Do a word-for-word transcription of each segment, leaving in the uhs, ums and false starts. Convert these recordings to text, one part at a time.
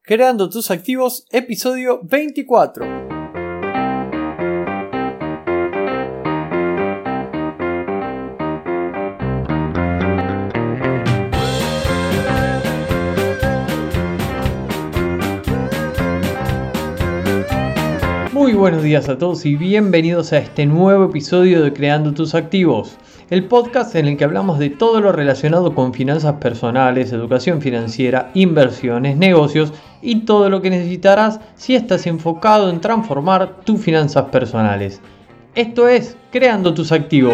Creando tus activos, episodio veinticuatro. Muy buenos días a todos y bienvenidos a este nuevo episodio de Creando tus activos, el podcast en el que hablamos de todo lo relacionado con finanzas personales, educación financiera, inversiones, negocios y todo lo que necesitarás si estás enfocado en transformar tus finanzas personales. Esto es Creando tus activos.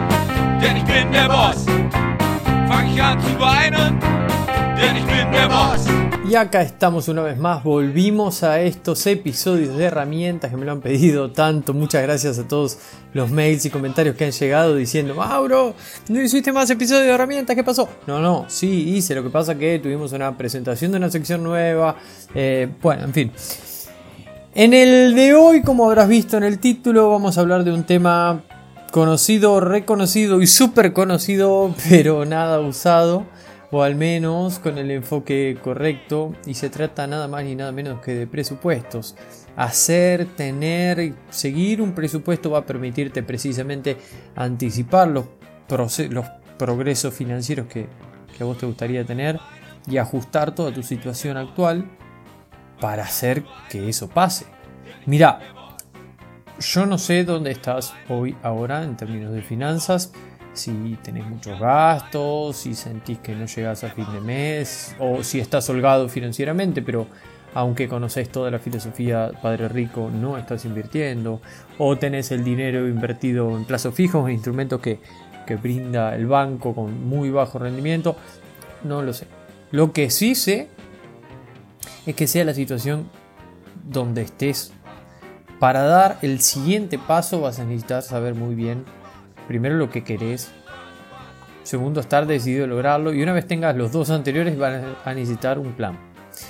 Y acá estamos una vez más, volvimos a estos episodios de herramientas que me lo han pedido tanto. Muchas gracias a todos los mails y comentarios que han llegado diciendo: Mauro, ¿no hiciste más episodios de herramientas? ¿Qué pasó? No, no, sí hice, lo que pasa es que tuvimos una presentación de una sección nueva, eh, bueno, en fin. En el de hoy, como habrás visto en el título, vamos a hablar de un tema conocido, reconocido y súper conocido, pero nada usado, o al menos con el enfoque correcto, y se trata nada más ni nada menos que de presupuestos. Hacer, tener, seguir un presupuesto va a permitirte precisamente anticipar los, proces- los progresos financieros que, que a vos te gustaría tener y ajustar toda tu situación actual para hacer que eso pase. Mira, yo no sé dónde estás hoy, ahora, en términos de finanzas. Si tenés muchos gastos, si sentís que no llegás a fin de mes, o si estás holgado financieramente, pero aunque conocés toda la filosofía Padre Rico, no estás invirtiendo, o tenés el dinero invertido en plazos fijos, en instrumentos que, que brinda el banco con muy bajo rendimiento, no lo sé. Lo que sí sé es que sea la situación donde estés, para dar el siguiente paso vas a necesitar saber muy bien, primero, lo que querés. Segundo, estar decidido a lograrlo. Y una vez tengas los dos anteriores, vas a necesitar un plan.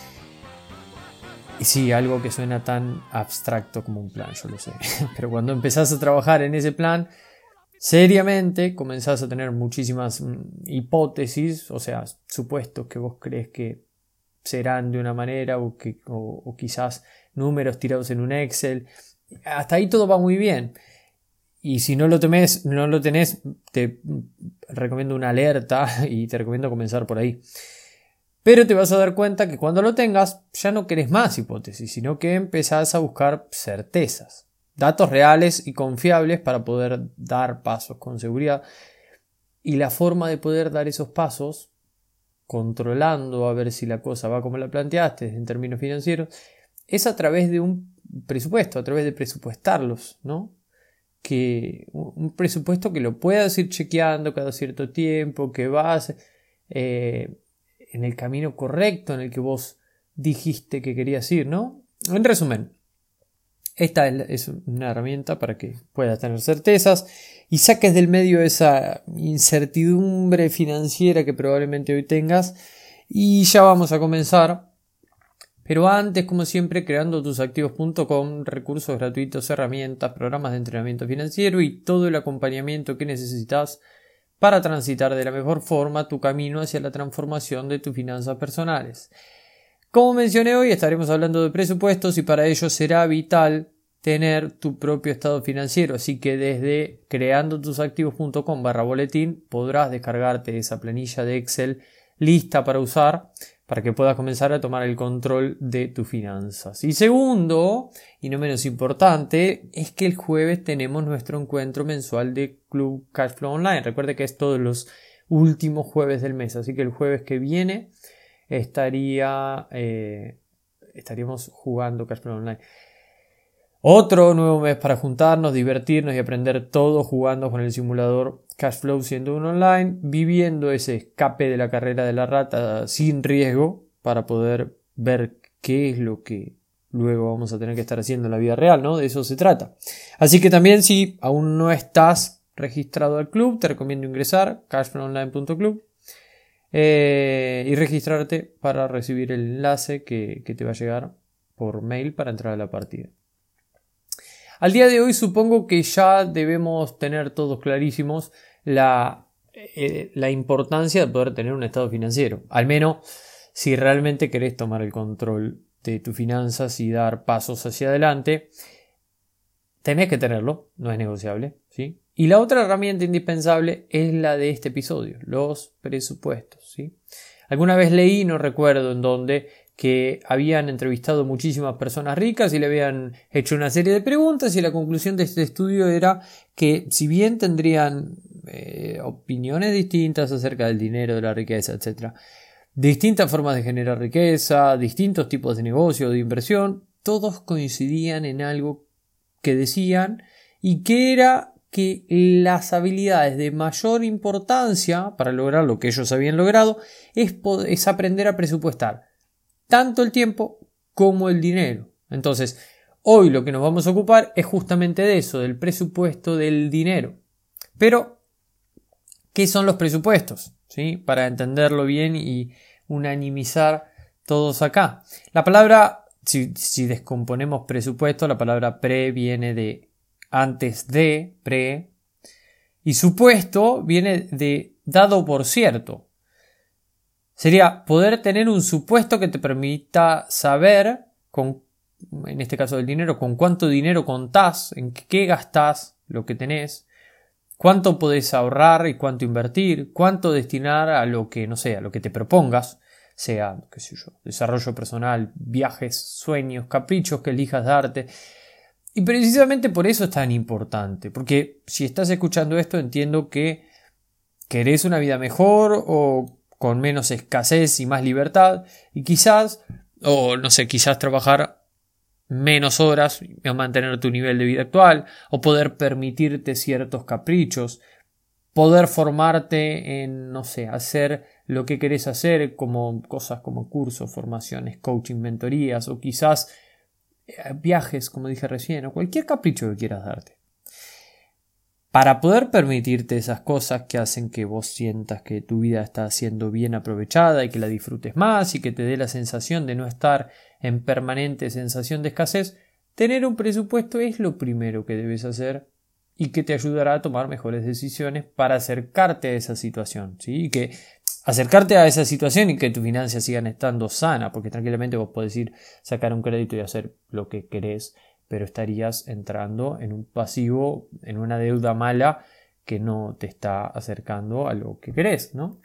Y sí, algo que suena tan abstracto como un plan, yo lo sé. Pero cuando empezás a trabajar en ese plan, seriamente, comenzás a tener muchísimas hipótesis, o sea, supuestos que vos crees que serán de una manera, o, que, o, o quizás números tirados en un Excel. Hasta ahí todo va muy bien. Y si no lo tenés, no lo tenés, te recomiendo una alerta y te recomiendo comenzar por ahí. Pero te vas a dar cuenta que cuando lo tengas ya no querés más hipótesis, sino que empezás a buscar certezas, datos reales y confiables para poder dar pasos con seguridad. Y la forma de poder dar esos pasos, controlando a ver si la cosa va como la planteaste en términos financieros, es a través de un presupuesto, a través de presupuestarlos, ¿no? Que un presupuesto que lo puedas ir chequeando cada cierto tiempo, que vas eh, en el camino correcto en el que vos dijiste que querías ir, ¿no? En resumen, esta es una herramienta para que puedas tener certezas y saques del medio esa incertidumbre financiera que probablemente hoy tengas. Y ya vamos a comenzar. Pero antes, como siempre, creando tus activos punto com, recursos gratuitos, herramientas, programas de entrenamiento financiero y todo el acompañamiento que necesitas para transitar de la mejor forma tu camino hacia la transformación de tus finanzas personales. Como mencioné, hoy estaremos hablando de presupuestos y para ello será vital tener tu propio estado financiero, así que desde creando tus activos punto com barra boletín podrás descargarte esa planilla de Excel lista para usar, para que puedas comenzar a tomar el control de tus finanzas. Y segundo, y no menos importante, es que el jueves tenemos nuestro encuentro mensual de Club Cashflow Online. Recuerde que es todos los últimos jueves del mes, así que el jueves que viene estaría, eh, estaríamos jugando Cashflow Online. Otro nuevo mes para juntarnos, divertirnos y aprender todo jugando con el simulador Cashflow ciento uno Online, viviendo ese escape de la carrera de la rata sin riesgo para poder ver qué es lo que luego vamos a tener que estar haciendo en la vida real, ¿no? De eso se trata. Así que también, si aún no estás registrado al club, te recomiendo ingresar a cashflow online punto club eh, y registrarte para recibir el enlace que, que te va a llegar por mail para entrar a la partida. Al día de hoy supongo que ya debemos tener todos clarísimos la, eh, la importancia de poder tener un estado financiero. Al menos si realmente querés tomar el control de tus finanzas y dar pasos hacia adelante. Tenés que tenerlo, no es negociable, ¿sí? Y la otra herramienta indispensable es la de este episodio, los presupuestos, ¿sí? Alguna vez leí, no recuerdo en dónde, que habían entrevistado muchísimas personas ricas y le habían hecho una serie de preguntas, y la conclusión de este estudio era que si bien tendrían eh, opiniones distintas acerca del dinero, de la riqueza, etcétera, distintas formas de generar riqueza, distintos tipos de negocio, de inversión, todos coincidían en algo que decían, y que era que las habilidades de mayor importancia para lograr lo que ellos habían logrado es, es aprender a presupuestar tanto el tiempo como el dinero. Entonces, hoy lo que nos vamos a ocupar es justamente de eso, del presupuesto del dinero. Pero, ¿qué son los presupuestos? ¿Sí? Para entenderlo bien y unanimizar todos acá. La palabra, si, si descomponemos presupuesto, la palabra pre viene de antes de, pre, y supuesto viene de dado por cierto. Sería poder tener un supuesto que te permita saber, con, en este caso del dinero, con cuánto dinero contás, en qué gastás lo que tenés, cuánto podés ahorrar y cuánto invertir, cuánto destinar a lo que, no sé, a lo que te propongas, sea, qué sé yo, desarrollo personal, viajes, sueños, caprichos que elijas darte. Y precisamente por eso es tan importante, porque si estás escuchando esto entiendo que querés una vida mejor o con menos escasez y más libertad, y quizás, o no sé, quizás trabajar menos horas y mantener tu nivel de vida actual, o poder permitirte ciertos caprichos, poder formarte en, no sé, hacer lo que querés hacer, como cosas como cursos, formaciones, coaching, mentorías, o quizás viajes, como dije recién, o cualquier capricho que quieras darte. Para poder permitirte esas cosas que hacen que vos sientas que tu vida está siendo bien aprovechada y que la disfrutes más y que te dé la sensación de no estar en permanente sensación de escasez, tener un presupuesto es lo primero que debes hacer y que te ayudará a tomar mejores decisiones para acercarte a esa situación, ¿sí? Y que acercarte a esa situación y que tus finanzas sigan estando sanas, porque tranquilamente vos podés ir, sacar un crédito y hacer lo que querés, pero estarías entrando en un pasivo, en una deuda mala que no te está acercando a lo que querés, ¿no?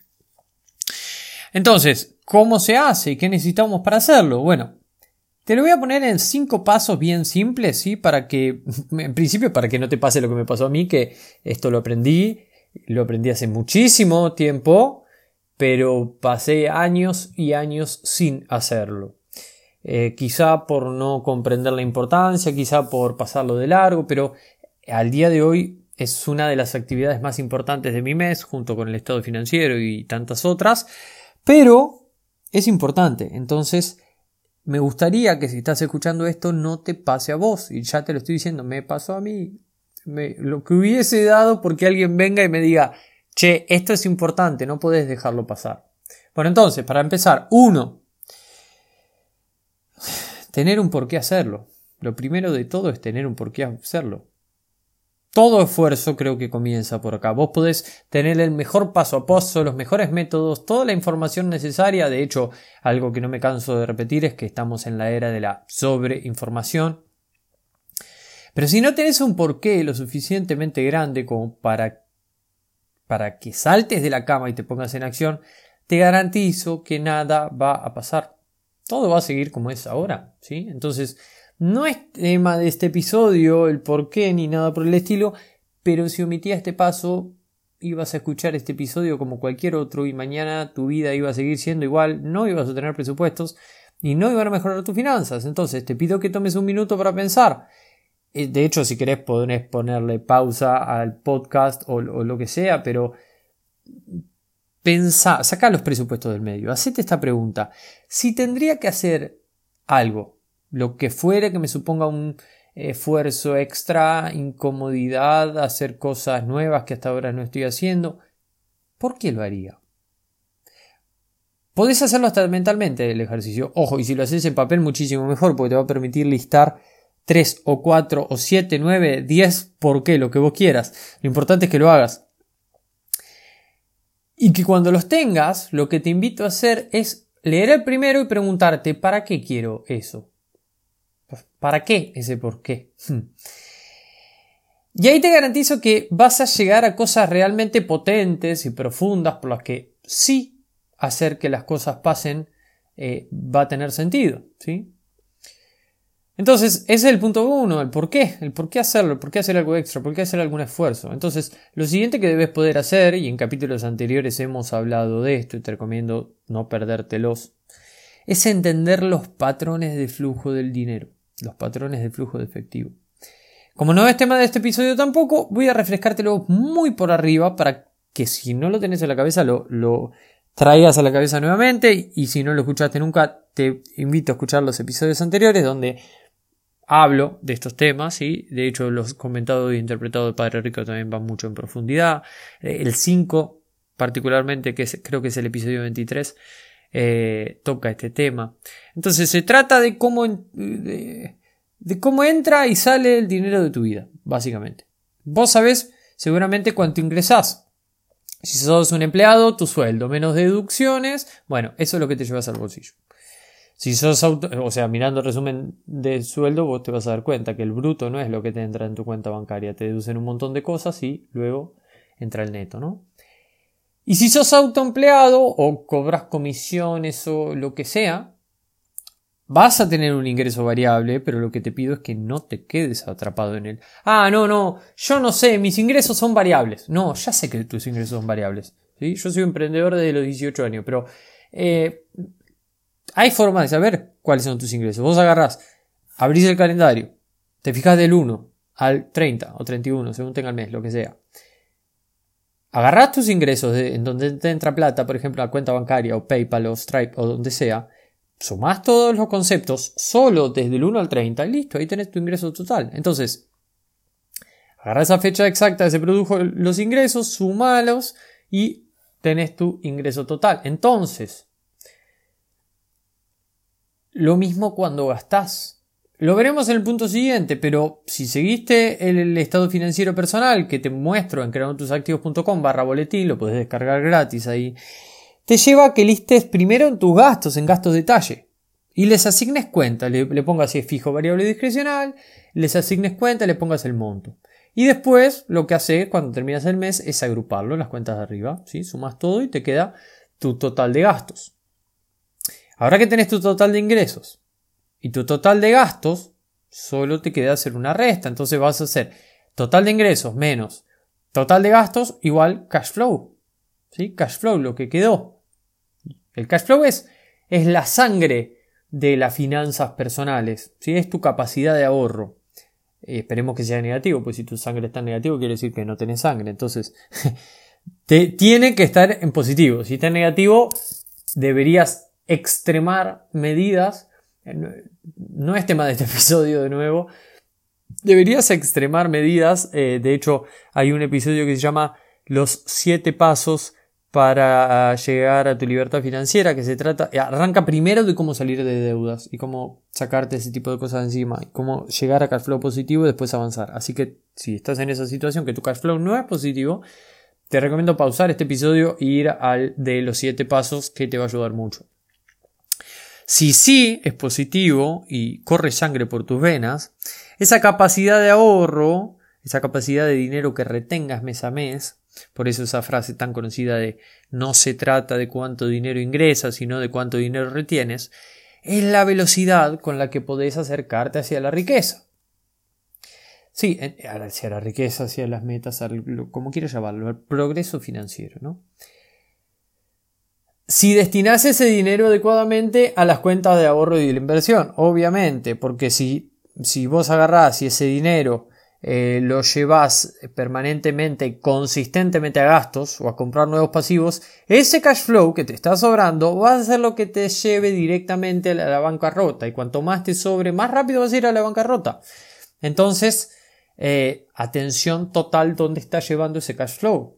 Entonces, ¿cómo se hace y qué necesitamos para hacerlo? Bueno, te lo voy a poner en cinco pasos bien simples, ¿sí? Para que, en principio, para que no te pase lo que me pasó a mí, que esto lo aprendí, lo aprendí hace muchísimo tiempo, pero pasé años y años sin hacerlo. Eh, quizá por no comprender la importancia, quizá por pasarlo de largo, pero al día de hoy es una de las actividades más importantes de mi mes, junto con el estado financiero y tantas otras, pero es importante. Entonces me gustaría que si estás escuchando esto no te pase a vos, y ya te lo estoy diciendo, me pasó a mí, me, lo que hubiese dado porque alguien venga y me diga, che, esto es importante, no podés dejarlo pasar. Bueno, entonces, para empezar, uno, tener un por qué hacerlo. Lo primero de todo es tener un por qué hacerlo. Todo esfuerzo creo que comienza por acá. Vos podés tener el mejor paso a paso, los mejores métodos, toda la información necesaria. De hecho, algo que no me canso de repetir es que estamos en la era de la sobreinformación. Pero si no tenés un porqué lo suficientemente grande como para, para que saltes de la cama y te pongas en acción, te garantizo que nada va a pasar. Todo va a seguir como es ahora, ¿sí? Entonces, no es tema de este episodio el por qué ni nada por el estilo, pero si omitías este paso, ibas a escuchar este episodio como cualquier otro y mañana tu vida iba a seguir siendo igual, no ibas a tener presupuestos y no iban a mejorar tus finanzas. Entonces, te pido que tomes un minuto para pensar. De hecho, si querés, podés ponerle pausa al podcast o, o lo que sea, pero pensá, sacá los presupuestos del medio, hacete esta pregunta. Si tendría que hacer algo, lo que fuere que me suponga un esfuerzo extra, incomodidad, hacer cosas nuevas que hasta ahora no estoy haciendo, ¿por qué lo haría? Podés hacerlo hasta mentalmente el ejercicio. Ojo, y si lo haces en papel muchísimo mejor, porque te va a permitir listar tres o cuatro o siete, nueve, diez por qué, lo que vos quieras. Lo importante es que lo hagas. Y que cuando los tengas, lo que te invito a hacer es leer el primero y preguntarte, ¿para qué quiero eso? ¿Para qué ese por qué? Y ahí te garantizo que vas a llegar a cosas realmente potentes y profundas por las que sí hacer que las cosas pasen eh, va a tener sentido, ¿sí? Entonces, ese es el punto uno, el por qué, el por qué hacerlo, el por qué hacer algo extra, por qué hacer algún esfuerzo. Entonces, lo siguiente que debes poder hacer, y en capítulos anteriores hemos hablado de esto y te recomiendo no perdértelos, es entender los patrones de flujo del dinero, los patrones de flujo de efectivo. Como no es tema de este episodio tampoco, voy a refrescártelo muy por arriba para que si no lo tenés en la cabeza lo, lo traigas a la cabeza nuevamente, y si no lo escuchaste nunca te invito a escuchar los episodios anteriores donde hablo de estos temas, ¿sí? De hecho los comentados y interpretados de Padre Rico también van mucho en profundidad. El cinco particularmente, que es, creo que es el episodio veintitrés, eh, toca este tema. Entonces se trata de cómo, de, de cómo entra y sale el dinero de tu vida, básicamente. Vos sabés seguramente cuánto ingresás. Si sos un empleado, tu sueldo menos deducciones, bueno, eso es lo que te llevas al bolsillo. Si sos auto, o sea, mirando el resumen de sueldo, vos te vas a dar cuenta que el bruto no es lo que te entra en tu cuenta bancaria. Te deducen un montón de cosas y luego entra el neto, ¿no? Y si sos autoempleado o cobras comisiones o lo que sea, vas a tener un ingreso variable, pero lo que te pido es que no te quedes atrapado en él. Ah, no, no, yo no sé, mis ingresos son variables. No, ya sé que tus ingresos son variables, ¿sí? Yo soy emprendedor desde los dieciocho años, pero eh, hay forma de saber cuáles son tus ingresos. Vos agarrás, abrís el calendario, te fijas del uno al treinta o treinta y uno, según tenga el mes, lo que sea. Agarrás tus ingresos de, en donde te entra plata, por ejemplo, a cuenta bancaria o PayPal o Stripe o donde sea, sumás todos los conceptos solo desde el uno al treinta y listo, ahí tenés tu ingreso total. Entonces, agarrás esa fecha exacta que se produjo los ingresos, sumalos y tenés tu ingreso total. Entonces, lo mismo cuando gastás. Lo veremos en el punto siguiente, pero si seguiste el, el estado financiero personal que te muestro en creandotusactivos punto com barra boletín, lo podés descargar gratis ahí, te lleva a que listes primero en tus gastos, en gastos detalle, y les asignes cuenta, le, le pongas si es fijo, variable o discrecional, les asignes cuenta, le pongas el monto. Y después lo que haces cuando terminas el mes es agruparlo en las cuentas de arriba, ¿sí? Sumas todo y te queda tu total de gastos. Ahora que tenés tu total de ingresos y tu total de gastos, solo te queda hacer una resta. Entonces vas a hacer total de ingresos menos total de gastos igual cash flow. ¿Sí? Cash flow, lo que quedó. El cash flow es, es la sangre de las finanzas personales, ¿sí? Es tu capacidad de ahorro. Eh, esperemos que sea negativo, pues si tu sangre está en negativo quiere decir que no tenés sangre. Entonces, te, tiene que estar en positivo. Si está en negativo, deberías extremar medidas. No es tema de este episodio de nuevo. Deberías extremar medidas. Eh, de hecho, hay un episodio que se llama Los siete pasos para llegar a tu libertad financiera, que se trata, arranca primero de cómo salir de deudas y cómo sacarte ese tipo de cosas encima y cómo llegar a cash flow positivo y después avanzar. Así que si estás en esa situación que tu cash flow no es positivo, te recomiendo pausar este episodio e ir al de los siete pasos, que te va a ayudar mucho. Si sí es positivo y corre sangre por tus venas, esa capacidad de ahorro, esa capacidad de dinero que retengas mes a mes, por eso esa frase tan conocida de no se trata de cuánto dinero ingresas, sino de cuánto dinero retienes, es la velocidad con la que podés acercarte hacia la riqueza. Sí, hacia la riqueza, hacia las metas, como quieras llamarlo, al progreso financiero, ¿no? Si destinás ese dinero adecuadamente a las cuentas de ahorro y de la inversión, obviamente, porque si, si vos agarrás y ese dinero eh, lo llevas permanentemente y consistentemente a gastos o a comprar nuevos pasivos, ese cash flow que te está sobrando va a ser lo que te lleve directamente a la, a la bancarrota, y cuanto más te sobre, más rápido vas a ir a la bancarrota. Entonces, eh, atención total dónde está llevando ese cash flow.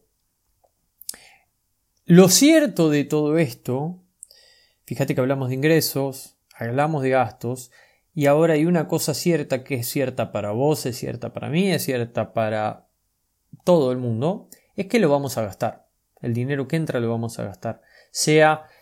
Lo cierto de todo esto, fíjate que hablamos de ingresos, hablamos de gastos, y ahora hay una cosa cierta que es cierta para vos, es cierta para mí, es cierta para todo el mundo, es que lo vamos a gastar. El dinero que entra lo vamos a gastar. Sea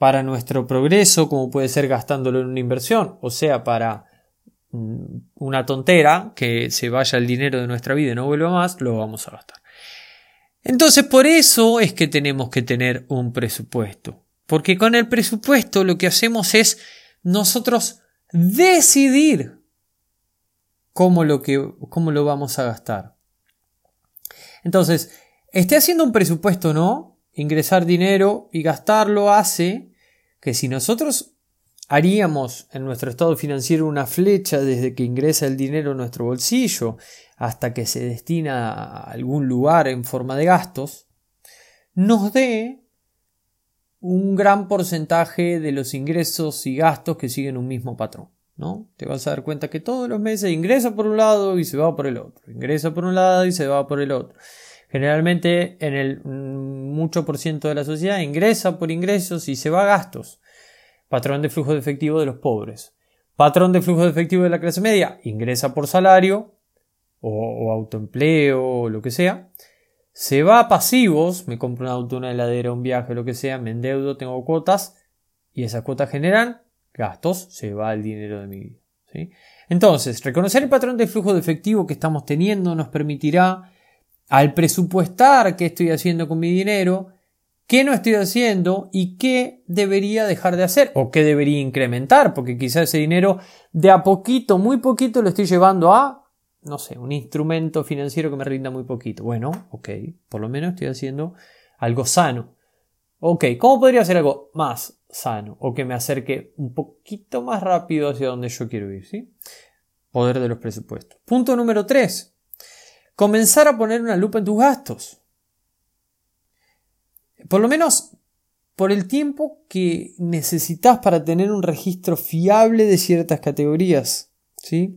para nuestro progreso, como puede ser gastándolo en una inversión, o sea, para una tontera, que se vaya el dinero de nuestra vida y no vuelva más, lo vamos a gastar. Entonces, por eso es que tenemos que tener un presupuesto. Porque con el presupuesto lo que hacemos es nosotros decidir cómo lo, que, cómo lo vamos a gastar. Entonces, esté haciendo un presupuesto o no, ingresar dinero y gastarlo hace que si nosotros haríamos en nuestro estado financiero una flecha desde que ingresa el dinero en nuestro bolsillo hasta que se destina a algún lugar en forma de gastos, nos dé un gran porcentaje de los ingresos y gastos que siguen un mismo patrón, ¿no? Te vas a dar cuenta que todos los meses ingresa por un lado y se va por el otro, ingresa por un lado y se va por el otro. Generalmente en el mucho por ciento de la sociedad ingresa por ingresos y se va a gastos. Patrón de flujo de efectivo de los pobres. Patrón de flujo de efectivo de la clase media. Ingresa por salario o, o autoempleo o lo que sea. Se va a pasivos. Me compro un auto, una heladera, un viaje, lo que sea. Me endeudo, tengo cuotas. Y esas cuotas generan gastos. Se va el dinero de mi vida, ¿sí? Entonces, reconocer el patrón de flujo de efectivo que estamos teniendo nos permitirá, al presupuestar qué estoy haciendo con mi dinero, qué no estoy haciendo y qué debería dejar de hacer o qué debería incrementar, porque quizás ese dinero de a poquito, muy poquito lo estoy llevando a, no sé, un instrumento financiero que me rinda muy poquito. Bueno, ok, por lo menos estoy haciendo algo sano. Ok, ¿cómo podría hacer algo más sano o que me acerque un poquito más rápido hacia donde yo quiero ir? ¿Sí? Poder de los presupuestos. Punto número tres. Comenzar a poner una lupa en tus gastos. Por lo menos por el tiempo que necesitas para tener un registro fiable de ciertas categorías, ¿sí?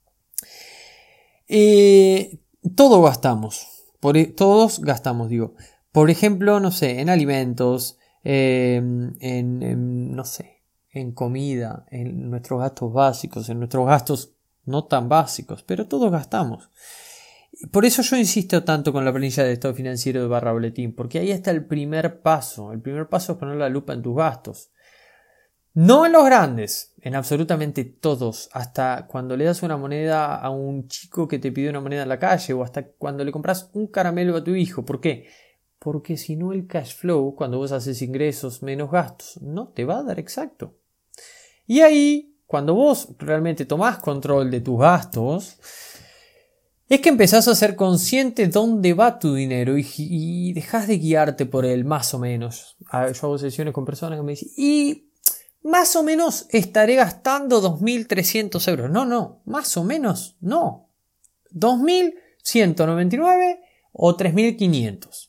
Eh, todo gastamos. Por, todos gastamos, digo. Por ejemplo, no sé, en alimentos, eh, en, en, no sé, en comida, en nuestros gastos básicos, en nuestros gastos no tan básicos, pero todos gastamos. Por eso yo insisto tanto con la planilla de estado financiero de barra boletín, porque ahí está el primer paso. El primer paso es poner la lupa en tus gastos. No en los grandes, en absolutamente todos. Hasta cuando le das una moneda a un chico que te pidió una moneda en la calle, o hasta cuando le compras un caramelo a tu hijo. ¿Por qué? Porque si no, el cash flow, cuando vos haces ingresos menos gastos, no te va a dar exacto. Y ahí, cuando vos realmente tomás control de tus gastos, es que empezás a ser consciente dónde va tu dinero y, y dejás de guiarte por él, más o menos. Yo hago sesiones con personas que me dicen, y más o menos estaré gastando dos mil trescientos euros. No, no, más o menos no. dos mil ciento noventa y nueve o tres mil quinientos.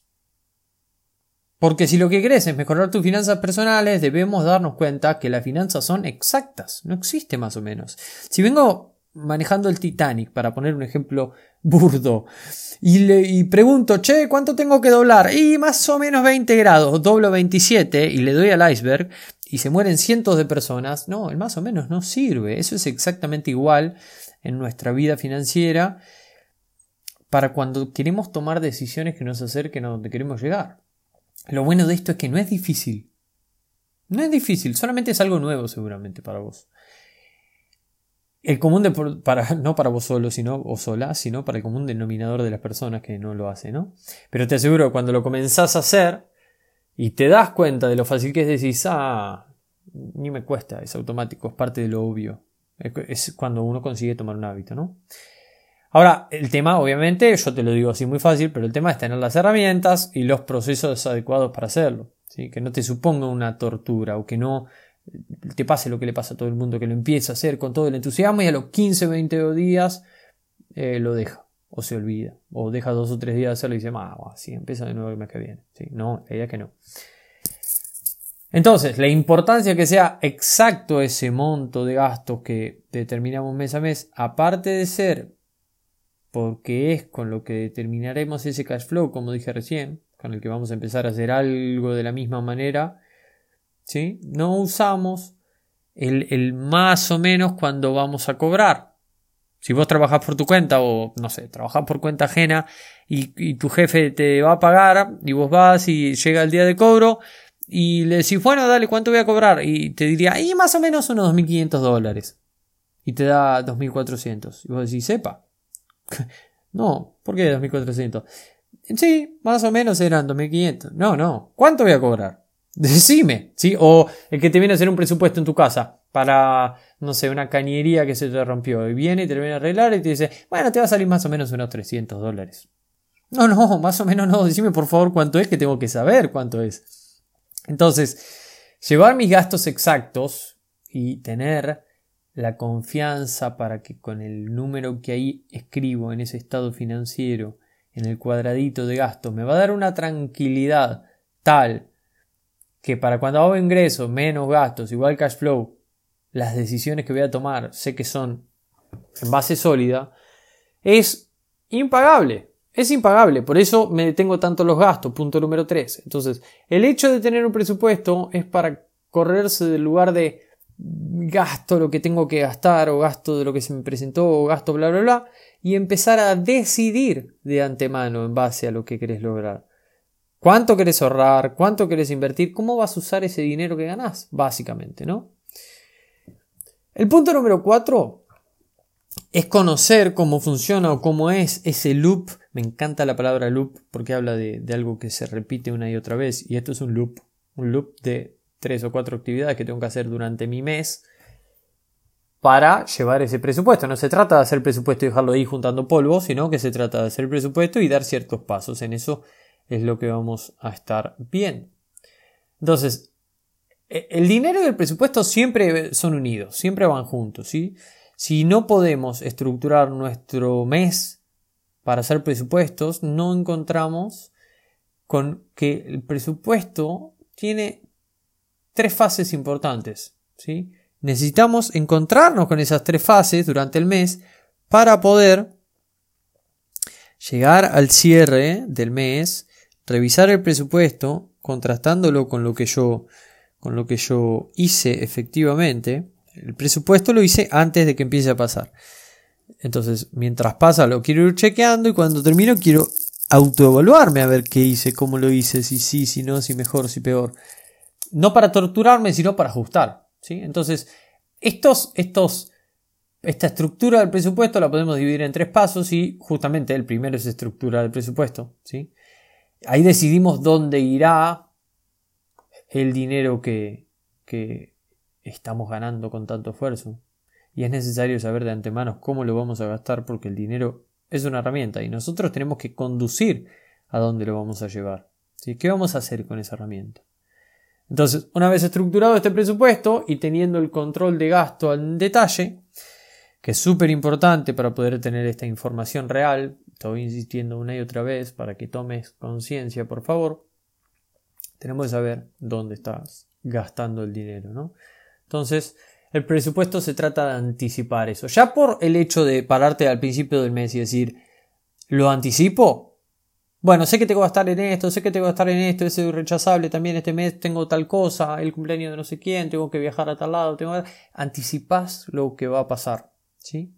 Porque si lo que querés es mejorar tus finanzas personales, debemos darnos cuenta que las finanzas son exactas. No existe más o menos. Si vengo manejando el Titanic, para poner un ejemplo burdo, y, le, y pregunto, che, ¿cuánto tengo que doblar? Y más o menos veinte grados, doblo veintisiete y le doy al iceberg y se mueren cientos de personas. No, el más o menos no sirve. Eso es exactamente igual en nuestra vida financiera para cuando queremos tomar decisiones que nos acerquen a donde queremos llegar. Lo bueno de esto es que no es difícil. No es difícil, solamente es algo nuevo seguramente para vos. El común de, para, no para vos solo sino, o sola, sino para el común denominador de las personas que no lo hacen, ¿no? Pero te aseguro que cuando lo comenzás a hacer y te das cuenta de lo fácil que es, decís, ah, ni me cuesta, es automático, es parte de lo obvio. Es cuando uno consigue tomar un hábito, ¿no? Ahora, el tema, obviamente, yo te lo digo así muy fácil, pero el tema es tener las herramientas y los procesos adecuados para hacerlo, ¿sí? Que no te suponga una tortura o que no te pase lo que le pasa a todo el mundo, que lo empieza a hacer con todo el entusiasmo y a los quince, veinte días eh, lo deja o se olvida o deja dos o tres días de hacerlo y dice, ah, sí, empieza de nuevo el mes que viene. ¿Sí? No, la idea es que no. Entonces, la importancia que sea exacto ese monto de gastos que determinamos mes a mes, aparte de ser porque es con lo que determinaremos ese cash flow, como dije recién, con el que vamos a empezar a hacer algo de la misma manera, ¿sí? No usamos el, el más o menos cuando vamos a cobrar. Si vos trabajás por tu cuenta o, no sé, trabajás por cuenta ajena y, y tu jefe te va a pagar y vos vas y llega el día de cobro y le decís, bueno, dale, ¿cuánto voy a cobrar? Y te diría, y más o menos unos dos mil quinientos dólares. Y te da dos mil cuatrocientos. Y vos decís, sepa. No, ¿por qué dos mil cuatrocientos? Sí, más o menos eran dos mil quinientos. No, no. ¿Cuánto voy a cobrar? Decime, ¿sí? O el que te viene a hacer un presupuesto en tu casa para, no sé, una cañería que se te rompió. Y viene y te lo viene a arreglar y te dice, bueno, te va a salir más o menos unos trescientos dólares. No, no, más o menos no. Decime por favor cuánto es, que tengo que saber cuánto es. Entonces, llevar mis gastos exactos y tener la confianza para que con el número que ahí escribo en ese estado financiero, en el cuadradito de gastos, me va a dar una tranquilidad tal que para cuando hago ingresos, menos gastos, igual cash flow, las decisiones que voy a tomar sé que son en base sólida, es impagable. Es impagable, por eso me detengo tanto los gastos, punto número tres. Entonces, el hecho de tener un presupuesto es para correrse del lugar de gasto lo que tengo que gastar, o gasto de lo que se me presentó, o gasto bla bla bla, y empezar a decidir de antemano en base a lo que querés lograr. ¿Cuánto querés ahorrar? ¿Cuánto querés invertir? ¿Cómo vas a usar ese dinero que ganás? Básicamente, ¿no? El punto número cuatro es conocer cómo funciona o cómo es ese loop. Me encanta la palabra loop porque habla de, de algo que se repite una y otra vez. Y esto es un loop. Un loop de tres o cuatro actividades que tengo que hacer durante mi mes para llevar ese presupuesto. No se trata de hacer presupuesto y dejarlo ahí juntando polvo, sino que se trata de hacer presupuesto y dar ciertos pasos. En eso es lo que vamos a estar viendo. Entonces, el dinero y el presupuesto siempre son unidos, siempre van juntos, ¿sí? Si no podemos estructurar nuestro mes para hacer presupuestos, no encontramos con que el presupuesto tiene tres fases importantes, ¿sí? Necesitamos encontrarnos con esas tres fases durante el mes para poder llegar al cierre del mes, revisar el presupuesto, contrastándolo con lo que yo, con lo que yo hice efectivamente. El presupuesto lo hice antes de que empiece a pasar. Entonces, mientras pasa lo quiero ir chequeando y cuando termino quiero autoevaluarme a ver qué hice, cómo lo hice, si sí, si no, si mejor, si peor. No para torturarme, sino para ajustar, ¿sí? Entonces, estos, estos, esta estructura del presupuesto la podemos dividir en tres pasos y justamente el primero es estructura del presupuesto, ¿sí? Ahí decidimos dónde irá el dinero que, que estamos ganando con tanto esfuerzo. Y es necesario saber de antemano cómo lo vamos a gastar porque el dinero es una herramienta y nosotros tenemos que conducir a dónde lo vamos a llevar, ¿sí? ¿Qué vamos a hacer con esa herramienta? Entonces, una vez estructurado este presupuesto y teniendo el control de gasto en detalle, que es súper importante para poder tener esta información real, estoy insistiendo una y otra vez para que tomes conciencia, por favor, tenemos que saber dónde estás gastando el dinero, ¿no? Entonces, el presupuesto se trata de anticipar eso. Ya por el hecho de pararte al principio del mes y decir, ¿lo anticipo? Bueno, sé que tengo que gastar en esto, sé que tengo que gastar en esto, es rechazable también este mes, tengo tal cosa, el cumpleaños de no sé quién, tengo que viajar a tal lado, tengo que... Anticipás lo que va a pasar, ¿sí?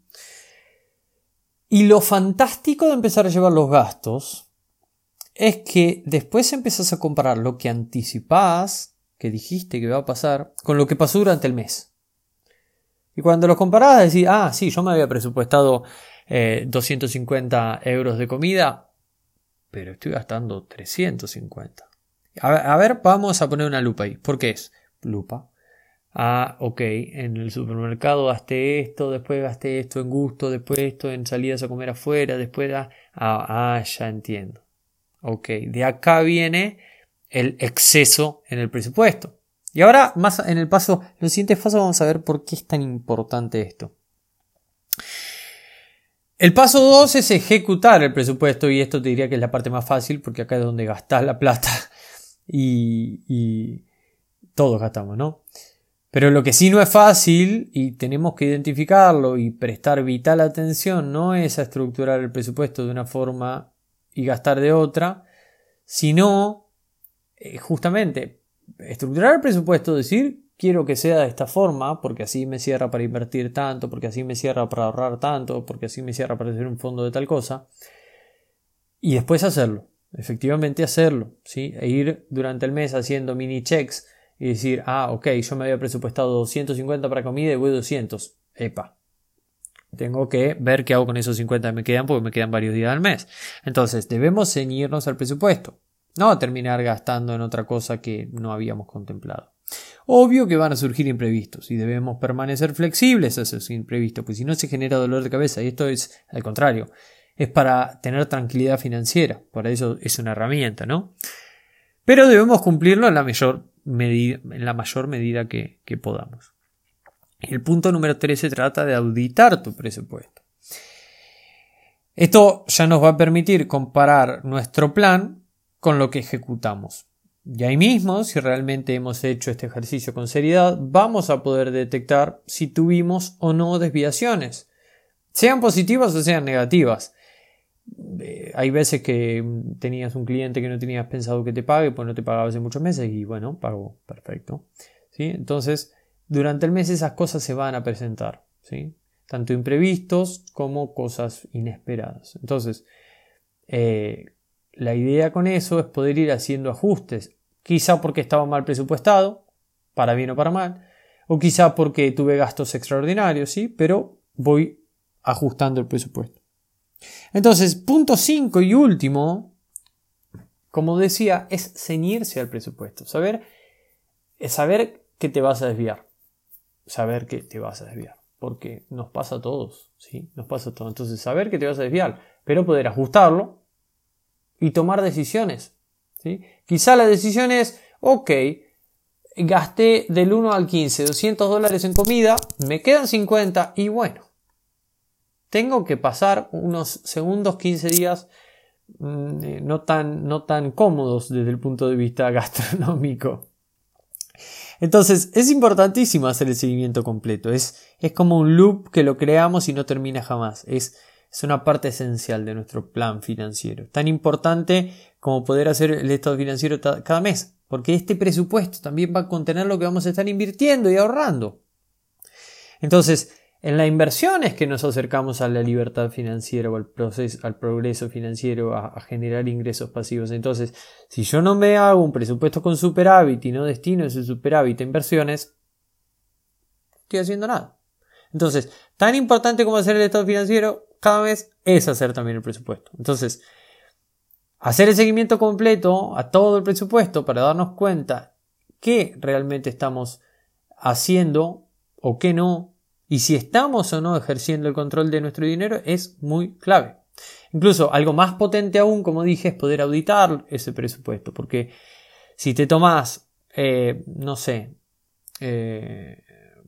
Y lo fantástico de empezar a llevar los gastos es que después empezás a comparar lo que anticipás, que dijiste que va a pasar, con lo que pasó durante el mes. Y cuando los comparás decís, ah, sí, yo me había presupuestado eh, doscientos cincuenta euros de comida, pero estoy gastando trescientos cincuenta. A ver, a ver, vamos a poner una lupa ahí. ¿Por qué es lupa? Ah, ok, en el supermercado gasté esto, después gasté esto en gusto, después esto en salidas a comer afuera, después... Ah, ah, ya entiendo. Ok, de acá viene el exceso en el presupuesto. Y ahora, más en el paso, en los siguientes pasos vamos a ver por qué es tan importante esto. El paso dos es ejecutar el presupuesto y esto te diría que es la parte más fácil porque acá es donde gastás la plata y, y todos gastamos, ¿no? Pero lo que sí no es fácil y tenemos que identificarlo y prestar vital atención no es a estructurar el presupuesto de una forma y gastar de otra, sino eh, justamente estructurar el presupuesto, decir quiero que sea de esta forma porque así me cierra para invertir tanto, porque así me cierra para ahorrar tanto, porque así me cierra para hacer un fondo de tal cosa y después hacerlo. efectivamente hacerlo, ¿sí? E ir durante el mes haciendo mini checks y decir, ah, ok, yo me había presupuestado doscientos cincuenta para comida y voy doscientos. Epa. Tengo que ver qué hago con esos cincuenta que me quedan porque me quedan varios días al mes. Entonces, debemos ceñirnos al presupuesto. No terminar gastando en otra cosa que no habíamos contemplado. Obvio que van a surgir imprevistos y debemos permanecer flexibles a esos imprevistos, pues si no se genera dolor de cabeza, y esto es al contrario, es para tener tranquilidad financiera, para eso es una herramienta, ¿no? Pero debemos cumplirlo en la mayor medida, en la mayor medida que, que podamos. El punto número tres se trata de auditar tu presupuesto. Esto ya nos va a permitir comparar nuestro plan con lo que ejecutamos. Y ahí mismo, si realmente hemos hecho este ejercicio con seriedad, vamos a poder detectar si tuvimos o no desviaciones, sean positivas o sean negativas. Eh, hay veces que tenías un cliente que no tenías pensado que te pague, pues no te pagaba hace muchos meses y bueno, pagó, perfecto. ¿Sí? Entonces, durante el mes esas cosas se van a presentar, ¿sí? Tanto imprevistos como cosas inesperadas. Entonces, eh, la idea con eso es poder ir haciendo ajustes, quizá porque estaba mal presupuestado, para bien o para mal, o quizá porque tuve gastos extraordinarios, ¿sí? Pero voy ajustando el presupuesto. Entonces, punto cinco y último, como decía, es ceñirse al presupuesto, saber, saber que te vas a desviar. Saber que te vas a desviar, porque nos pasa a todos, ¿sí? Nos pasa a todos. Entonces, saber que te vas a desviar, pero poder ajustarlo y tomar decisiones, ¿sí? Quizá la decisión es, ok, gasté del uno al quince, doscientos dólares en comida, me quedan cincuenta y bueno, tengo que pasar unos segundos, quince días mmm, no tan, no tan cómodos desde el punto de vista gastronómico. Entonces, es importantísimo hacer el seguimiento completo. Es, es como un loop que lo creamos y no termina jamás. Es, es una parte esencial de nuestro plan financiero. Tan importante como poder hacer el estado financiero cada mes. Porque este presupuesto también va a contener lo que vamos a estar invirtiendo y ahorrando. Entonces, en la inversión es que nos acercamos a la libertad financiera o al, proceso, al progreso financiero, a, a generar ingresos pasivos. Entonces, si yo no me hago un presupuesto con superávit y no destino ese superávit a inversiones, no estoy haciendo nada. Entonces, tan importante como hacer el estado financiero cada mes es hacer también el presupuesto. Entonces, hacer el seguimiento completo a todo el presupuesto para darnos cuenta qué realmente estamos haciendo o qué no, y si estamos o no ejerciendo el control de nuestro dinero es muy clave. Incluso algo más potente aún, como dije, es poder auditar ese presupuesto. Porque si te tomas, eh, no sé, eh,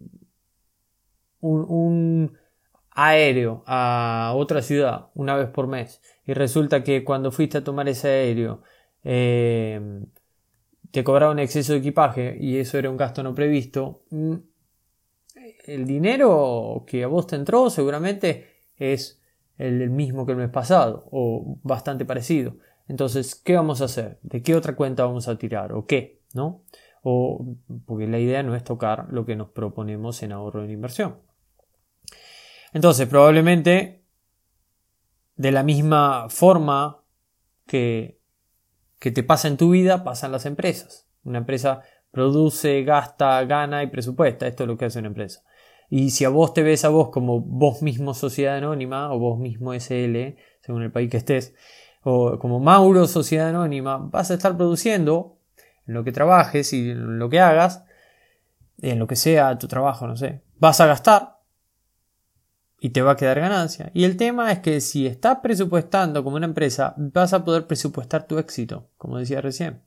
un, un aéreo a otra ciudad una vez por mes y resulta que cuando fuiste a tomar ese aéreo eh, te cobraron exceso de equipaje y eso era un gasto no previsto, el dinero que a vos te entró seguramente es el mismo que el mes pasado o bastante parecido. Entonces, ¿qué vamos a hacer? ¿De qué otra cuenta vamos a tirar? ¿O qué? ¿No? O, porque la idea no es tocar lo que nos proponemos en ahorro en inversión. Entonces, probablemente de la misma forma que, que te pasa en tu vida, pasan las empresas. Una empresa produce, gasta, gana y presupuesta. Esto es lo que hace una empresa. Y si a vos te ves a vos como vos mismo sociedad anónima o vos mismo S L, según el país que estés, o como Mauro sociedad anónima, vas a estar produciendo en lo que trabajes y en lo que hagas, en lo que sea tu trabajo, no sé, vas a gastar y te va a quedar ganancia. Y el tema es que si estás presupuestando como una empresa, vas a poder presupuestar tu éxito, como decía recién.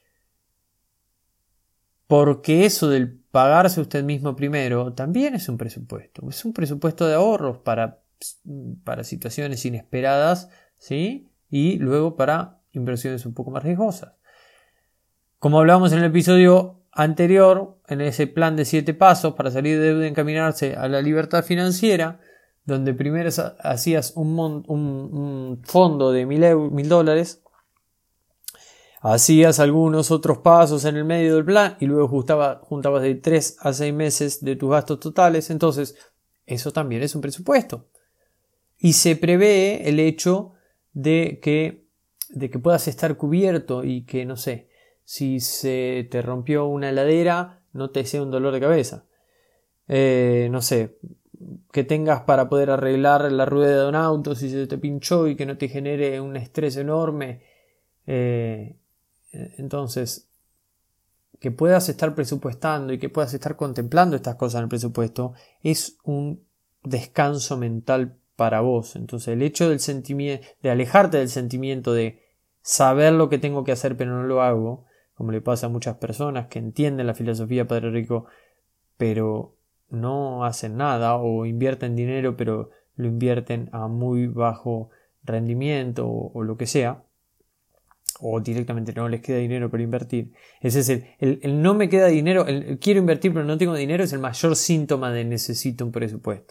Porque eso del pagarse usted mismo primero también es un presupuesto. Es un presupuesto de ahorros para, para situaciones inesperadas, ¿sí? Y luego para inversiones un poco más riesgosas. Como hablamos en el episodio anterior, en ese plan de siete pasos para salir de deuda y encaminarse a la libertad financiera, donde primero hacías un, mon, un, un fondo de mil, euro, mil dólares, hacías algunos otros pasos en el medio del plan y luego juntaba, juntabas de tres a seis meses de tus gastos totales. Entonces, eso también es un presupuesto. Y se prevé el hecho de que de que puedas estar cubierto y que, no sé, si se te rompió una heladera, no te sea un dolor de cabeza. Eh, no sé, que tengas para poder arreglar la rueda de un auto si se te pinchó y que no te genere un estrés enorme. Eh, entonces, que puedas estar presupuestando y que puedas estar contemplando estas cosas en el presupuesto es un descanso mental para vos. Entonces, el hecho del sentimiento, de alejarte del sentimiento de saber lo que tengo que hacer pero no lo hago, como le pasa a muchas personas que entienden la filosofía Padre Rico pero no hacen nada, o invierten dinero pero lo invierten a muy bajo rendimiento o, o lo que sea, o directamente no les queda dinero para invertir. Ese es el, el, el no me queda dinero, el, el quiero invertir pero no tengo dinero, es el mayor síntoma de necesito un presupuesto.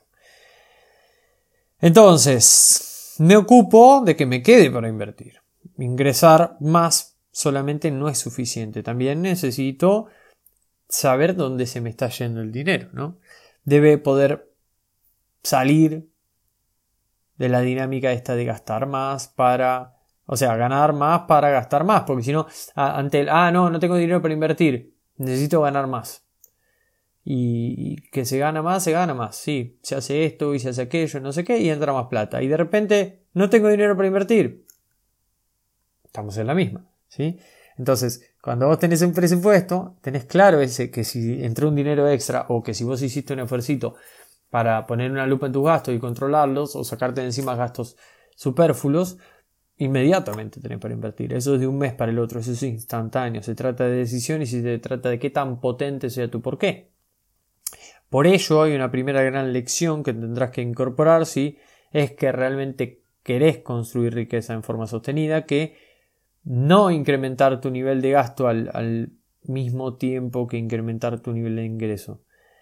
Entonces, me ocupo de que me quede para invertir. Ingresar más solamente no es suficiente, también necesito saber dónde se me está yendo el dinero, ¿no? Debe poder salir de la dinámica esta de gastar más para, o sea, ganar más para gastar más, porque si no, ante el, ah, no, no tengo dinero para invertir, necesito ganar más. Y, y que se gana más, se gana más, sí, se hace esto y se hace aquello, no sé qué, y entra más plata. Y de repente, no tengo dinero para invertir. Estamos en la misma, ¿sí? Entonces, cuando vos tenés un presupuesto, tenés claro ese que si entró un dinero extra o que si vos hiciste un esfuercito para poner una lupa en tus gastos y controlarlos o sacarte de encima gastos superfluos, inmediatamente tenés para invertir. Eso es de un mes para el otro, eso es instantáneo. Se trata de decisiones y se trata de qué tan potente sea tu porqué. Por ello hay una primera gran lección que tendrás que incorporar si es que realmente querés construir riqueza en forma sostenida, que no incrementar tu nivel de gasto al, al mismo tiempo que incrementar tu nivel de ingreso.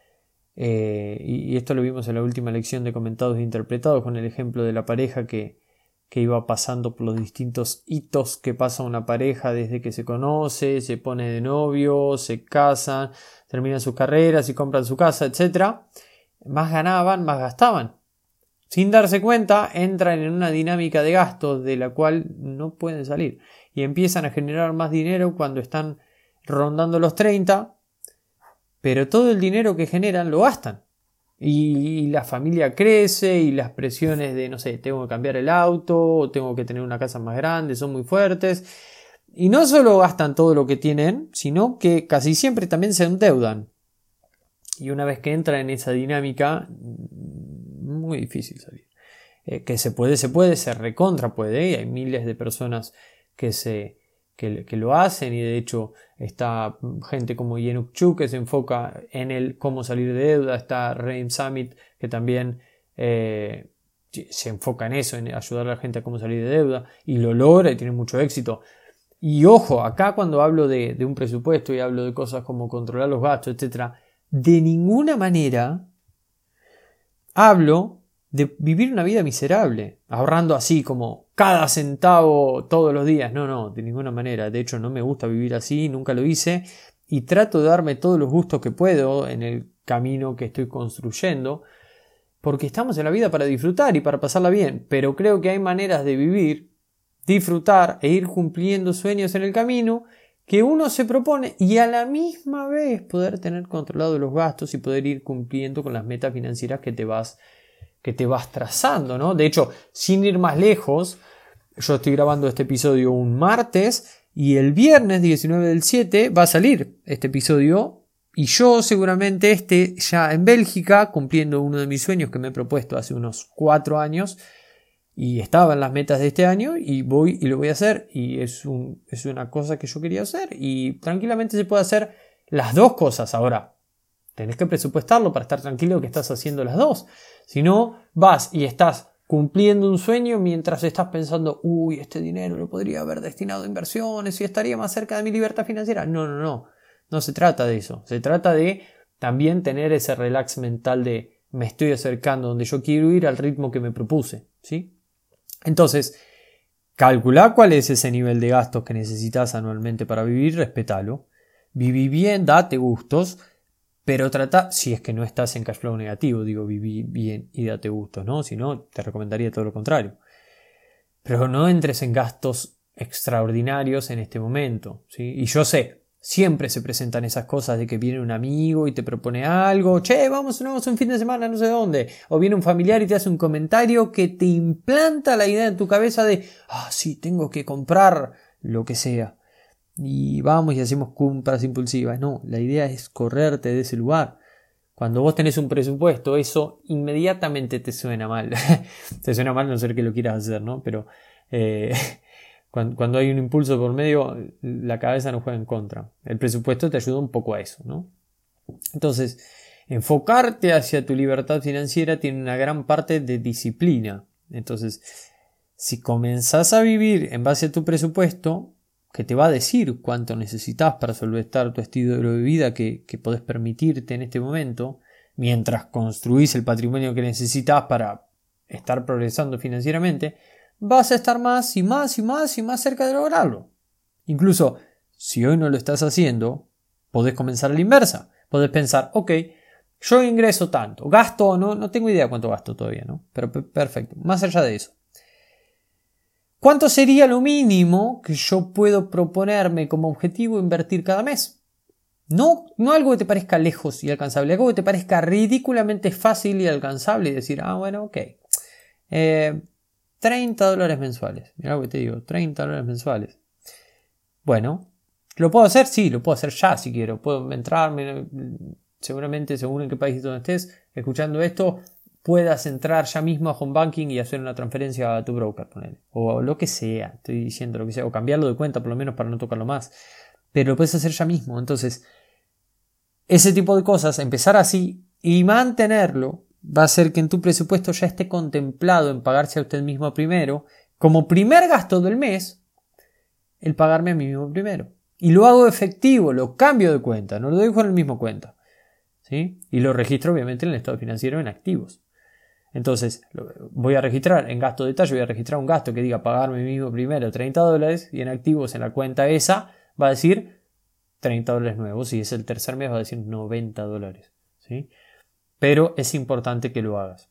Eh, y, y esto lo vimos en la última lección de comentados e interpretados con el ejemplo de la pareja que, que iba pasando por los distintos hitos que pasa una pareja desde que se conoce, se pone de novio, se casan, terminan sus carreras y compran su casa, etcétera. Más ganaban, más gastaban. Sin darse cuenta, entran en una dinámica de gastos de la cual no pueden salir. Y empiezan a generar más dinero cuando están rondando los treinta, pero todo el dinero que generan lo gastan. Y, y la familia crece y las presiones de, no sé, tengo que cambiar el auto, o tengo que tener una casa más grande, son muy fuertes. Y no solo gastan todo lo que tienen, sino que casi siempre también se endeudan. Y una vez que entran en esa dinámica, muy difícil salir. Eh, que se puede, se puede, se recontra puede, y hay miles de personas que, se, que, que lo hacen, y de hecho está gente como Yenuk Chu que se enfoca en el cómo salir de deuda, está Reim Summit que también eh, se enfoca en eso, en ayudar a la gente a cómo salir de deuda, y lo logra y tiene mucho éxito. Y ojo, acá cuando hablo de, de un presupuesto y hablo de cosas como controlar los gastos, etcétera, de ninguna manera hablo de vivir una vida miserable, ahorrando así como cada centavo todos los días. No, no, de ninguna manera. De hecho, no me gusta vivir así, nunca lo hice, y trato de darme todos los gustos que puedo en el camino que estoy construyendo, porque estamos en la vida para disfrutar y para pasarla bien, pero creo que hay maneras de vivir, disfrutar e ir cumpliendo sueños en el camino que uno se propone, y a la misma vez poder tener controlado los gastos y poder ir cumpliendo con las metas financieras que te vas, que te vas trazando, ¿no? De hecho, sin ir más lejos, yo estoy grabando este episodio un martes y el viernes diecinueve del siete va a salir este episodio, y yo seguramente esté ya en Bélgica cumpliendo uno de mis sueños que me he propuesto hace unos cuatro años. Y estaba en las metas de este año y voy y lo voy a hacer, y es, un, es una cosa que yo quería hacer, y tranquilamente se puede hacer las dos cosas. Ahora, tenés que presupuestarlo para estar tranquilo que estás haciendo las dos. Si no, vas y estás cumpliendo un sueño mientras estás pensando, uy, este dinero lo podría haber destinado a inversiones y estaría más cerca de mi libertad financiera. No, no, no. No se trata de eso. Se trata de también tener ese relax mental de me estoy acercando donde yo quiero ir al ritmo que me propuse, ¿sí? Entonces, calcula cuál es ese nivel de gastos que necesitas anualmente para vivir, respetalo. Viví bien, date gustos, pero trata, si es que no estás en cash flow negativo, digo, viví bien y date gustos, ¿no? Si no, te recomendaría todo lo contrario. Pero no entres en gastos extraordinarios en este momento, ¿sí? Y yo sé, siempre se presentan esas cosas de que viene un amigo y te propone algo, che, vamos, vamos un fin de semana no sé dónde, o viene un familiar y te hace un comentario que te implanta la idea en tu cabeza de, ah, sí, tengo que comprar lo que sea, y vamos y hacemos compras impulsivas. No, la idea es correrte de ese lugar. Cuando vos tenés un presupuesto, eso inmediatamente te suena mal. Te suena mal, no ser que lo quieras hacer, ¿no? Pero eh, cuando, cuando hay un impulso por medio, la cabeza no juega en contra. El presupuesto te ayuda un poco a eso, ¿no? Entonces, enfocarte hacia tu libertad financiera tiene una gran parte de disciplina. Entonces, si comenzás a vivir en base a tu presupuesto, que te va a decir cuánto necesitas para solventar tu estilo de vida que, que podés permitirte en este momento, mientras construís el patrimonio que necesitas para estar progresando financieramente, vas a estar más y más y más y más cerca de lograrlo. Incluso, si hoy no lo estás haciendo, podés comenzar a la inversa. Podés pensar, ok, yo ingreso tanto, gasto, no, no tengo idea cuánto gasto todavía, ¿no? Pero perfecto, más allá de eso. ¿Cuánto sería lo mínimo que yo puedo proponerme como objetivo invertir cada mes? No, no algo que te parezca lejos y alcanzable, algo que te parezca ridículamente fácil y alcanzable y decir, ah, bueno, ok, eh, treinta dólares mensuales. Mirá lo que te digo, treinta dólares mensuales. Bueno, ¿lo puedo hacer? Sí, lo puedo hacer ya si quiero. Puedo entrarme, seguramente según en qué país donde estés escuchando esto, puedas entrar ya mismo a Home Banking y hacer una transferencia a tu broker, ponele. O lo que sea, estoy diciendo lo que sea, o cambiarlo de cuenta por lo menos para no tocarlo más. Pero lo puedes hacer ya mismo. Entonces, ese tipo de cosas, empezar así y mantenerlo, va a hacer que en tu presupuesto ya esté contemplado en pagarse a usted mismo primero, como primer gasto del mes, el pagarme a mí mismo primero. Y lo hago efectivo, lo cambio de cuenta, no lo dejo en el mismo cuenta, ¿sí? Y lo registro obviamente en el estado financiero en activos. Entonces, voy a registrar en gasto de detalle, voy a registrar un gasto que diga pagarme a mí mismo primero treinta dólares y en activos en la cuenta esa va a decir treinta dólares nuevos. Si es el tercer mes va a decir noventa dólares, ¿sí? Pero es importante que lo hagas.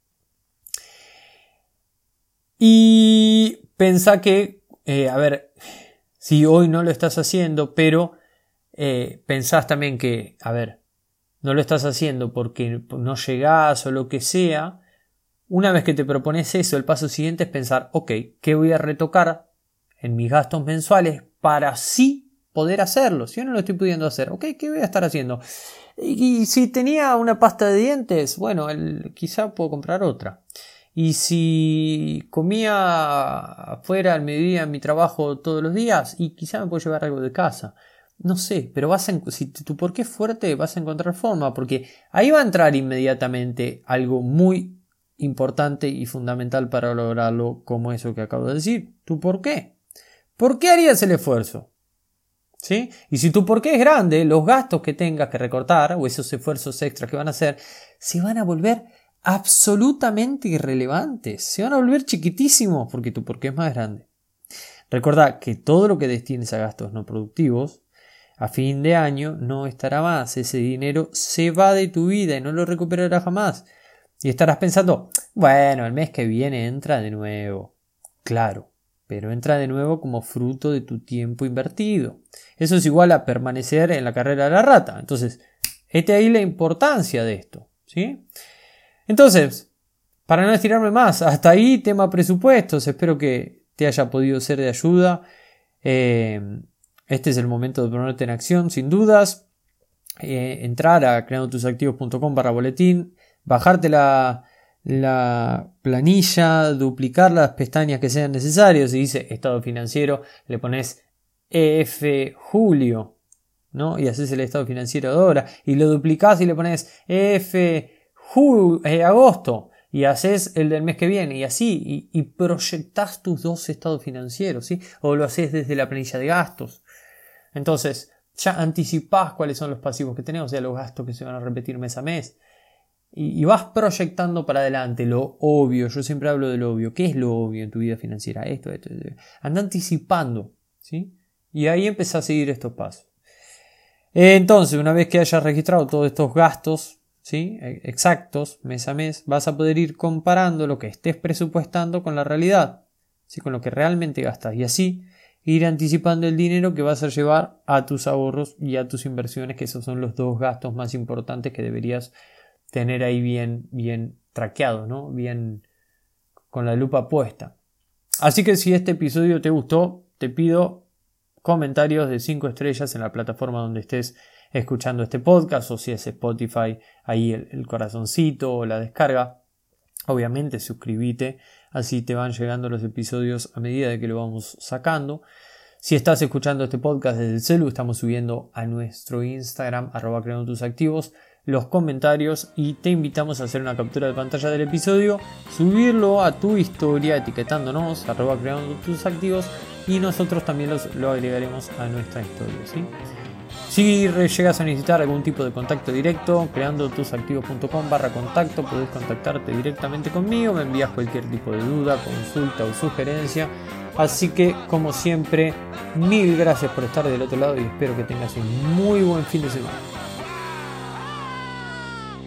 Y pensá que, eh, a ver, si hoy no lo estás haciendo, pero eh, pensás también que, a ver, no lo estás haciendo porque no llegás o lo que sea. Una vez que te propones eso, el paso siguiente es pensar, ok, ¿qué voy a retocar en mis gastos mensuales para así poder hacerlo? Si yo no lo estoy pudiendo hacer, ok, ¿qué voy a estar haciendo? Y, y si tenía una pasta de dientes, bueno, el, quizá puedo comprar otra. Y si comía afuera al mediodía en mi trabajo todos los días, y quizá me puedo llevar algo de casa. No sé, pero vas a, si tu porqué es fuerte, vas a encontrar forma, porque ahí va a entrar inmediatamente algo muy importante y fundamental para lograrlo, como eso que acabo de decir. ¿Tu por qué? ¿Por qué harías el esfuerzo? ¿Sí? Y si tu por qué es grande, los gastos que tengas que recortar o esos esfuerzos extras que van a hacer se van a volver absolutamente irrelevantes, se van a volver chiquitísimos porque tu por qué es más grande. Recordá que todo lo que destines a gastos no productivos a fin de año no estará más. Ese dinero se va de tu vida y no lo recuperarás jamás. Y estarás pensando, bueno, el mes que viene entra de nuevo. Claro, pero entra de nuevo como fruto de tu tiempo invertido. Eso es igual a permanecer en la carrera de la rata. Entonces, este ahí la importancia de esto, ¿sí? Entonces, para no estirarme más, hasta ahí tema presupuestos. Espero que te haya podido ser de ayuda. Eh, este es el momento de ponerte en acción, sin dudas. Eh, entrar a creandotusactivos.com barra boletín. Bajarte la, la planilla, duplicar las pestañas que sean necesarias. Si dice estado financiero, le pones E F julio, ¿no? Y haces el estado financiero de ahora. Y lo duplicás y le pones E F ju- eh, agosto. Y haces el del mes que viene. Y así. Y, y proyectás tus dos estados financieros, ¿sí? O lo haces desde la planilla de gastos. Entonces, ya anticipás cuáles son los pasivos que tenés, o sea, los gastos que se van a repetir mes a mes. Y vas proyectando para adelante lo obvio. Yo siempre hablo de lo obvio. ¿Qué es lo obvio en tu vida financiera? Esto, esto, esto. Anda anticipando, ¿sí? Y ahí empezás a seguir estos pasos. Entonces, una vez que hayas registrado todos estos gastos, ¿sí? Exactos, mes a mes, vas a poder ir comparando lo que estés presupuestando con la realidad, ¿sí? Con lo que realmente gastas. Y así ir anticipando el dinero que vas a llevar a tus ahorros y a tus inversiones, que esos son los dos gastos más importantes que deberías tener ahí bien, bien traqueados, ¿no? Bien con la lupa puesta. Así que si este episodio te gustó, te pido comentarios de cinco estrellas en la plataforma donde estés escuchando este podcast, o si es Spotify, ahí el, el corazoncito o la descarga. Obviamente suscríbete, así te van llegando los episodios a medida de que lo vamos sacando. Si estás escuchando este podcast desde el celu, estamos subiendo a nuestro Instagram, arroba creando tus activos, los comentarios, y te invitamos a hacer una captura de pantalla del episodio, subirlo a tu historia etiquetándonos, arroba creando tus activos, y nosotros también los, lo agregaremos a nuestra historia, ¿sí? Si llegas a necesitar algún tipo de contacto directo, creandotusactivos.com barra contacto, podés contactarte directamente conmigo, me envías cualquier tipo de duda, consulta o sugerencia. Así que, como siempre, mil gracias por estar del otro lado y espero que tengas un muy buen fin de semana.